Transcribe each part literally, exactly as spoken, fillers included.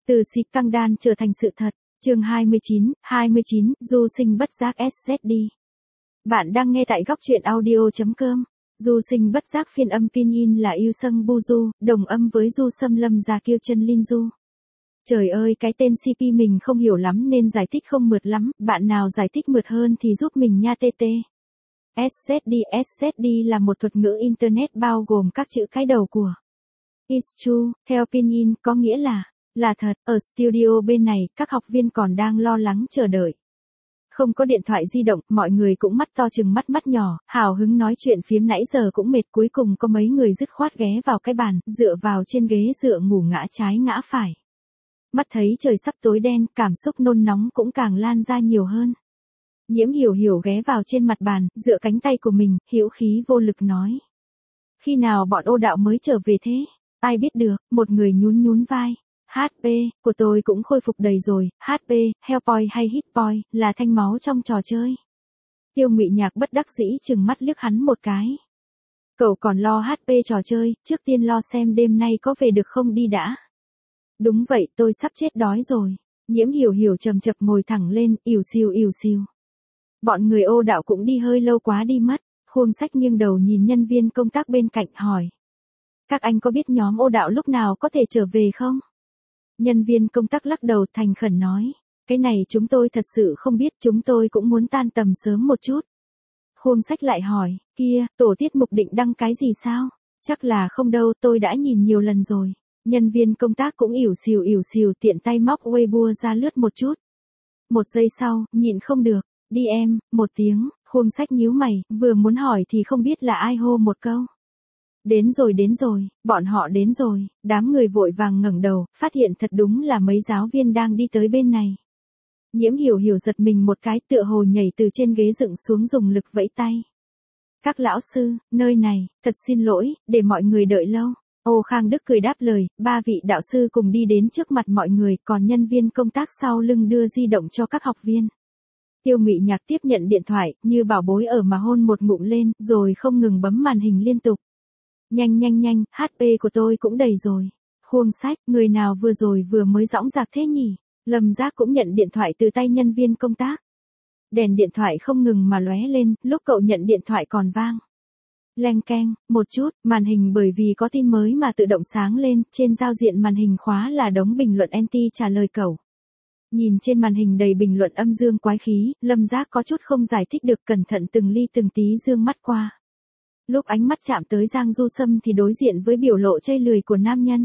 Từ scandal trở thành sự thật. Chương hai mươi chín, hai mươi chín, Du Sinh Bất Giác ét zét đê. Bạn đang nghe tại góc truyện audio chấm com. Du Sinh Bất Giác phiên âm pinyin là Yêu Sâng Buju, đồng âm với Du Sâm Lâm Gia Kiêu Chân Linh Du. Trời ơi, cái tên xê pê mình không hiểu lắm nên giải thích không mượt lắm, bạn nào giải thích mượt hơn thì giúp mình nha tê tê. ét zét đê ét zét đê là một thuật ngữ Internet bao gồm các chữ cái đầu của It's true, theo pinyin có nghĩa là là thật. Ở studio bên này, các học viên còn đang lo lắng chờ đợi. Không có điện thoại di động, mọi người cũng mắt to chừng mắt mắt nhỏ, hào hứng nói chuyện phiếm nãy giờ cũng mệt, cuối cùng có mấy người dứt khoát ghé vào cái bàn, dựa vào trên ghế dựa ngủ ngã trái ngã phải. Mắt thấy trời sắp tối đen, cảm xúc nôn nóng cũng càng lan ra nhiều hơn. Nhiễm Hiểu Hiểu ghé vào trên mặt bàn, dựa cánh tay của mình, hữu khí vô lực nói. Khi nào bọn Ô Đạo mới trở về thế? Ai biết được, một người nhún nhún vai. hát pê, của tôi cũng khôi phục đầy rồi, hát pê, Health Point hay Hit Point, là thanh máu trong trò chơi. Tiêu Ngụy Nhạc bất đắc dĩ chừng mắt liếc hắn một cái. Cậu còn lo hát pê trò chơi, trước tiên lo xem đêm nay có về được không đi đã. Đúng vậy, tôi sắp chết đói rồi. Nhiễm Hiểu Hiểu chầm chập ngồi thẳng lên, ỉu xìu ỉu xìu. Bọn người Ô Đạo cũng đi hơi lâu quá đi mất. Khuông Sách nghiêng đầu nhìn nhân viên công tác bên cạnh hỏi. Các anh có biết nhóm Ô Đạo lúc nào có thể trở về không? Nhân viên công tác lắc đầu thành khẩn nói. Cái này chúng tôi thật sự không biết, chúng tôi cũng muốn tan tầm sớm một chút. Khuông Sách lại hỏi, kia, tổ tiết mục định đăng cái gì sao? Chắc là không đâu, tôi đã nhìn nhiều lần rồi. Nhân viên công tác cũng ỉu xìu ỉu xìu tiện tay móc Weibo ra lướt một chút. Một giây sau, nhịn không được, đi em, một tiếng, Khuông Sách nhíu mày, vừa muốn hỏi thì không biết là ai hô một câu. Đến rồi đến rồi, bọn họ đến rồi, đám người vội vàng ngẩng đầu, phát hiện thật đúng là mấy giáo viên đang đi tới bên này. Nhiễm Hiểu Hiểu giật mình một cái, tựa hồ nhảy từ trên ghế dựng xuống dùng lực vẫy tay. Các lão sư, nơi này, thật xin lỗi, để mọi người đợi lâu. Ô Khang Đức cười đáp lời, ba vị đạo sư cùng đi đến trước mặt mọi người, còn nhân viên công tác sau lưng đưa di động cho các học viên. Tiêu Ngụy Nhạc tiếp nhận điện thoại, như bảo bối ở mà hôn một ngụm lên, rồi không ngừng bấm màn hình liên tục. Nhanh nhanh nhanh, hát pê của tôi cũng đầy rồi. Khuông Sách, người nào vừa rồi vừa mới dõng dạc thế nhỉ? Lâm Giác cũng nhận điện thoại từ tay nhân viên công tác. Đèn điện thoại không ngừng mà lóe lên, lúc cậu nhận điện thoại còn vang. Leng keng, một chút, màn hình bởi vì có tin mới mà tự động sáng lên, trên giao diện màn hình khóa là đống bình luận anti trả lời cậu. Nhìn trên màn hình đầy bình luận âm dương quái khí, Lâm Giác có chút không giải thích được, cẩn thận từng ly từng tí dương mắt qua. Lúc ánh mắt chạm tới Giang Du Sâm thì đối diện với biểu lộ chây lười của nam nhân.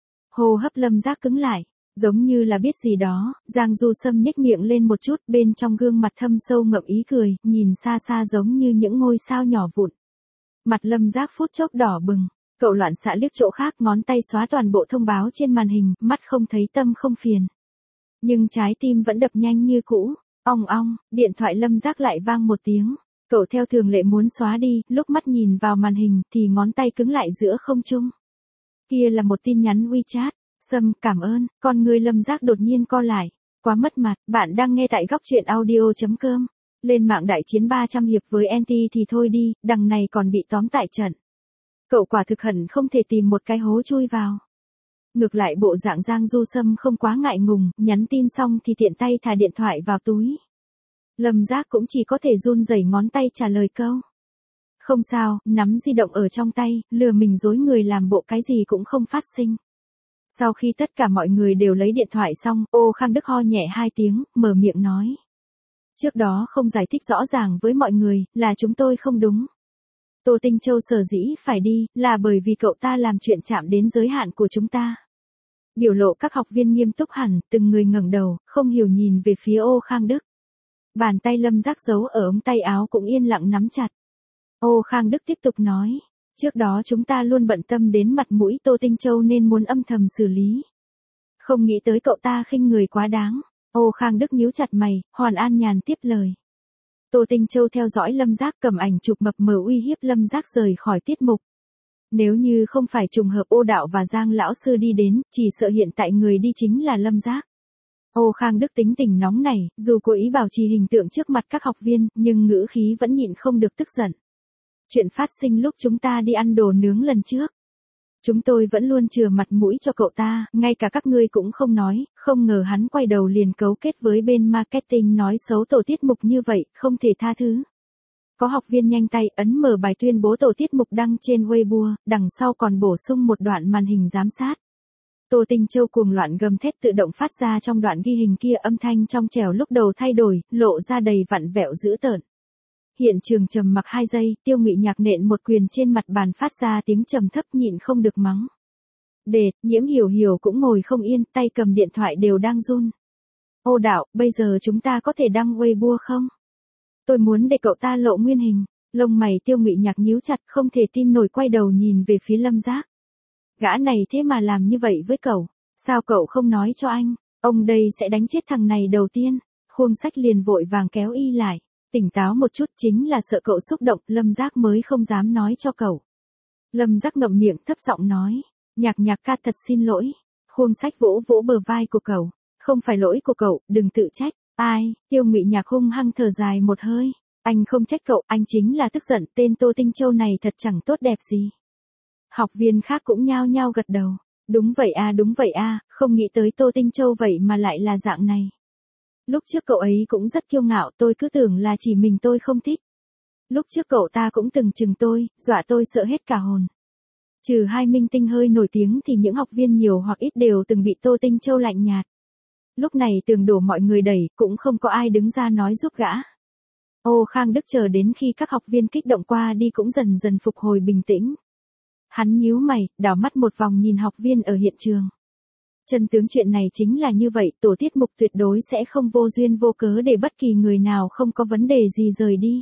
Hô hấp Lâm Giác cứng lại, giống như là biết gì đó, Giang Du Sâm nhếch miệng lên một chút, bên trong gương mặt thâm sâu ngậm ý cười, nhìn xa xa giống như những ngôi sao nhỏ vụn. Mặt Lâm Giác phút chốc đỏ bừng, cậu loạn xạ liếc chỗ khác, ngón tay xóa toàn bộ thông báo trên màn hình, mắt không thấy tâm không phiền. Nhưng trái tim vẫn đập nhanh như cũ, ong ong, điện thoại Lâm Giác lại vang một tiếng. Cậu theo thường lệ muốn xóa đi, lúc mắt nhìn vào màn hình thì ngón tay cứng lại giữa không trung. Kia là một tin nhắn WeChat. Sâm, cảm ơn, con người Lâm Giác đột nhiên co lại. Quá mất mặt, bạn đang nghe tại góc truyện audio chấm com. Lên mạng đại chiến ba trăm hiệp với Anti thì thôi đi, đằng này còn bị tóm tại trận. Cậu quả thực hận không thể tìm một cái hố chui vào. Ngược lại bộ dạng Giang Du Sâm không quá ngại ngùng, nhắn tin xong thì tiện tay thả điện thoại vào túi. Lâm Giác cũng chỉ có thể run rẩy ngón tay trả lời câu. Không sao, nắm di động ở trong tay, lừa mình dối người làm bộ cái gì cũng không phát sinh. Sau khi tất cả mọi người đều lấy điện thoại xong, Ô Khang Đức ho nhẹ hai tiếng, mở miệng nói. Trước đó không giải thích rõ ràng với mọi người, là chúng tôi không đúng. Tô Tinh Châu sở dĩ phải đi, là bởi vì cậu ta làm chuyện chạm đến giới hạn của chúng ta. Biểu lộ các học viên nghiêm túc hẳn, từng người ngẩng đầu, không hiểu nhìn về phía Ô Khang Đức. Bàn tay Lâm Giác giấu ở ống tay áo cũng yên lặng nắm chặt. Ô Khang Đức tiếp tục nói, trước đó chúng ta luôn bận tâm đến mặt mũi Tô Tinh Châu nên muốn âm thầm xử lý. Không nghĩ tới cậu ta khinh người quá đáng. Ô Khang Đức nhíu chặt mày, hoàn an nhàn tiếp lời. Tô Tinh Châu theo dõi Lâm Giác, cầm ảnh chụp mập mờ uy hiếp Lâm Giác rời khỏi tiết mục. Nếu như không phải trùng hợp Ô Đạo và Giang lão sư đi đến, chỉ sợ hiện tại người đi chính là Lâm Giác. Ô Khang Đức tính tình nóng nảy, dù cố ý bảo trì hình tượng trước mặt các học viên, nhưng ngữ khí vẫn nhịn không được tức giận. Chuyện phát sinh lúc chúng ta đi ăn đồ nướng lần trước. Chúng tôi vẫn luôn chừa mặt mũi cho cậu ta, ngay cả các ngươi cũng không nói, không ngờ hắn quay đầu liền cấu kết với bên marketing nói xấu tổ tiết mục như vậy, không thể tha thứ. Có học viên nhanh tay ấn mở bài tuyên bố tổ tiết mục đăng trên Weibo, đằng sau còn bổ sung một đoạn màn hình giám sát. Tô Tinh Châu cuồng loạn gầm thét tự động phát ra trong đoạn ghi hình kia, âm thanh trong trẻo lúc đầu thay đổi, lộ ra đầy vặn vẹo dữ tợn. Hiện trường trầm mặc hai giây, Tiêu Ngụy Nhạc nện một quyền trên mặt bàn phát ra tiếng trầm thấp nhịn không được mắng. Đệt, Nhiễm Hiểu Hiểu cũng ngồi không yên, tay cầm điện thoại đều đang run. Ô đạo, bây giờ chúng ta có thể đăng Weibo không? Tôi muốn để cậu ta lộ nguyên hình. Lông mày Tiêu Ngụy Nhạc nhíu chặt, không thể tin nổi quay đầu nhìn về phía Lâm Giác. Gã này thế mà làm như vậy với cậu, sao cậu không nói cho anh, ông đây sẽ đánh chết thằng này đầu tiên. Khuông Sách liền vội vàng kéo y lại. Tỉnh táo một chút, chính là sợ cậu xúc động, Lâm Giác mới không dám nói cho cậu. Lâm Giác ngậm miệng thấp giọng nói, Nhạc Nhạc ca thật xin lỗi. Khuông Sách vỗ vỗ bờ vai của cậu, không phải lỗi của cậu, đừng tự trách. Ai? Tiêu Ngụy Nhạc hung hăng thở dài một hơi, anh không trách cậu, anh chính là tức giận, tên Tô Tinh Châu này thật chẳng tốt đẹp gì. Học viên khác cũng nhao nhao gật đầu, đúng vậy a, đúng vậy a, không nghĩ tới Tô Tinh Châu vậy mà lại là dạng này. Lúc trước cậu ấy cũng rất kiêu ngạo, tôi cứ tưởng là chỉ mình tôi không thích. Lúc trước cậu ta cũng từng chừng tôi, dọa tôi sợ hết cả hồn. Trừ hai minh tinh hơi nổi tiếng thì những học viên nhiều hoặc ít đều từng bị Tô Tinh Châu lạnh nhạt. Lúc này tường đổ mọi người đẩy, cũng không có ai đứng ra nói giúp gã. Ô Khang Đức chờ đến khi các học viên kích động qua đi cũng dần dần phục hồi bình tĩnh. Hắn nhíu mày, đảo mắt một vòng nhìn học viên ở hiện trường. Chân tướng chuyện này chính là như vậy, tổ tiết mục tuyệt đối sẽ không vô duyên vô cớ để bất kỳ người nào không có vấn đề gì rời đi.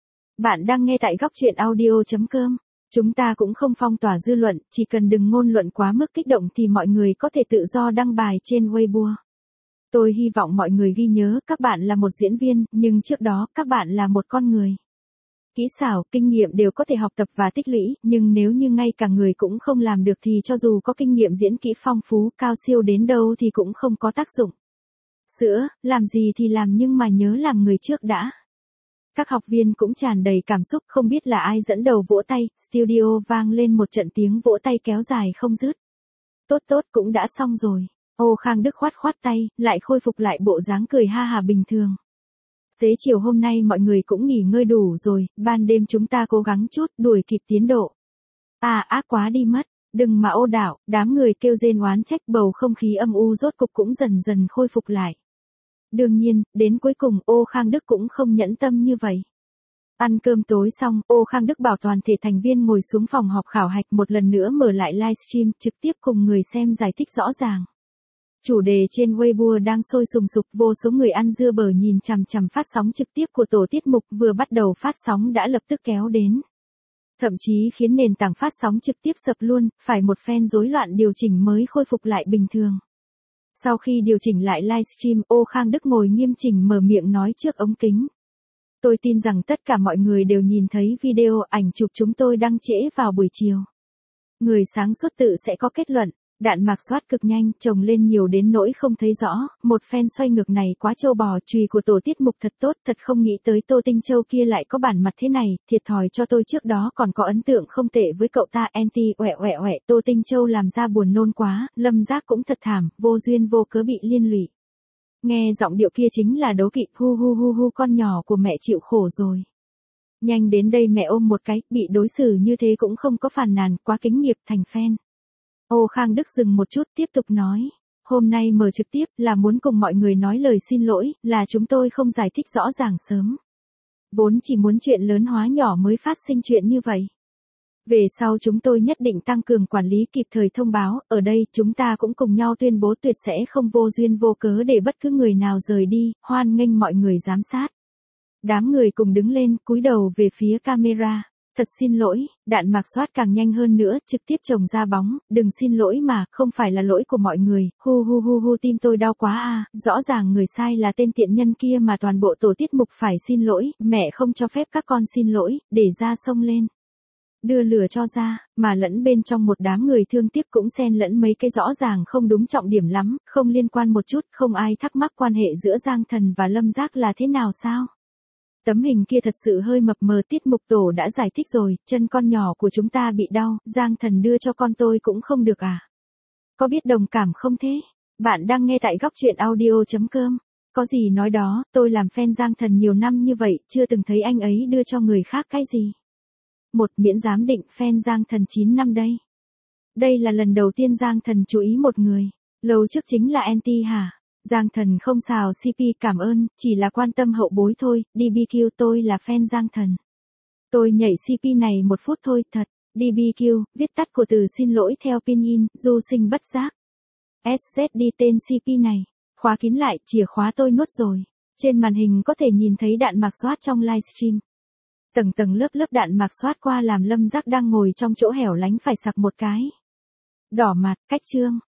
Bạn đang nghe tại góc truyện audio chấm com. Chúng ta cũng không phong tỏa dư luận, chỉ cần đừng ngôn luận quá mức kích động thì mọi người có thể tự do đăng bài trên Weibo. Tôi hy vọng mọi người ghi nhớ các bạn là một diễn viên, nhưng trước đó các bạn là một con người. Kỹ xảo, kinh nghiệm đều có thể học tập và tích lũy, nhưng nếu như ngay cả người cũng không làm được thì cho dù có kinh nghiệm diễn kỹ phong phú, cao siêu đến đâu thì cũng không có tác dụng. Sữa, làm gì thì làm nhưng mà nhớ làm người trước đã. Các học viên cũng tràn đầy cảm xúc, không biết là ai dẫn đầu vỗ tay, studio vang lên một trận tiếng vỗ tay kéo dài không dứt. Tốt tốt, cũng đã xong rồi. Ô Khang Đức khoát khoát tay, lại khôi phục lại bộ dáng cười ha hà bình thường. Xế chiều hôm nay mọi người cũng nghỉ ngơi đủ rồi, ban đêm chúng ta cố gắng chút, đuổi kịp tiến độ. À ác quá đi mất, đừng mà ô đảo, đám người kêu rên oán trách, bầu không khí âm u rốt cục cũng dần dần khôi phục lại. Đương nhiên, đến cuối cùng Ô Khang Đức cũng không nhẫn tâm như vậy. Ăn cơm tối xong, Ô Khang Đức bảo toàn thể thành viên ngồi xuống phòng họp khảo hạch, một lần nữa mở lại livestream, trực tiếp cùng người xem giải thích rõ ràng. Chủ đề trên Weibo đang sôi sùng sục, vô số người ăn dưa bở nhìn chằm chằm phát sóng trực tiếp của tổ tiết mục vừa bắt đầu phát sóng đã lập tức kéo đến. Thậm chí khiến nền tảng phát sóng trực tiếp sập luôn, phải một phen rối loạn điều chỉnh mới khôi phục lại bình thường. Sau khi điều chỉnh lại livestream, Ô Khang Đức ngồi nghiêm chỉnh mở miệng nói trước ống kính. Tôi tin rằng tất cả mọi người đều nhìn thấy video ảnh chụp chúng tôi đăng trễ vào buổi chiều. Người sáng suốt tự sẽ có kết luận. Đạn mạc soát cực nhanh, chồng lên nhiều đến nỗi không thấy rõ, một phen xoay ngược này quá trâu bò, chùy của tổ tiết mục thật tốt, thật không nghĩ tới Tô Tinh Châu kia lại có bản mặt thế này, thiệt thòi cho tôi trước đó còn có ấn tượng không tệ với cậu ta, anti oẹ oẹ oẹ, Tô Tinh Châu làm ra buồn nôn quá, Lâm Giác cũng thật thảm, vô duyên vô cớ bị liên lụy. Nghe giọng điệu kia chính là đố kỵ, hu hu hu hu, con nhỏ của mẹ chịu khổ rồi. Nhanh đến đây mẹ ôm một cái, bị đối xử như thế cũng không có phàn nàn, quá kính nghiệp, thành fan. Ô Khang Đức dừng một chút tiếp tục nói, hôm nay mở trực tiếp là muốn cùng mọi người nói lời xin lỗi, là chúng tôi không giải thích rõ ràng sớm. Vốn chỉ muốn chuyện lớn hóa nhỏ mới phát sinh chuyện như vậy. Về sau chúng tôi nhất định tăng cường quản lý kịp thời thông báo, ở đây chúng ta cũng cùng nhau tuyên bố tuyệt sẽ không vô duyên vô cớ để bất cứ người nào rời đi, hoan nghênh mọi người giám sát. Đám người cùng đứng lên, cúi đầu về phía camera. Thật xin lỗi, đạn mạc soát càng nhanh hơn nữa, trực tiếp chồng ra bóng, đừng xin lỗi mà, không phải là lỗi của mọi người, hu hu hu hu, tim tôi đau quá à, rõ ràng người sai là tên tiện nhân kia mà toàn bộ tổ tiết mục phải xin lỗi, mẹ không cho phép các con xin lỗi, để ra xông lên. Đưa lửa cho ra, mà lẫn bên trong một đám người thương tiếc cũng xen lẫn mấy cái rõ ràng không đúng trọng điểm lắm, không liên quan một chút, không ai thắc mắc quan hệ giữa Giang Thần và Lâm Giác là thế nào sao? Tấm hình kia thật sự hơi mập mờ, tiết mục tổ đã giải thích rồi, chân con nhỏ của chúng ta bị đau, Giang Thần đưa cho con tôi cũng không được à? Có biết đồng cảm không thế? Bạn đang nghe tại góc chuyện audio.com. Có gì nói đó, tôi làm fan Giang Thần nhiều năm như vậy, chưa từng thấy anh ấy đưa cho người khác cái gì. Một miễn giám định fan Giang Thần chín năm đây. Đây là lần đầu tiên Giang Thần chú ý một người. Lâu trước chính là anti hả? Giang Thần không xào xê pê, cảm ơn, chỉ là quan tâm hậu bối thôi, đê bê quy tôi là fan Giang Thần. Tôi nhảy xê pê này một phút thôi, thật. đê bê quy, viết tắt của từ xin lỗi theo pinyin, du sinh bất giác. ét zét đê tên xê pê này. Khóa kín lại, chìa khóa tôi nuốt rồi. Trên màn hình có thể nhìn thấy đạn mạc xoát trong livestream. Tầng tầng lớp lớp đạn mạc xoát qua làm Lâm Giác đang ngồi trong chỗ hẻo lánh phải sặc một cái. Đỏ mặt, cách chương.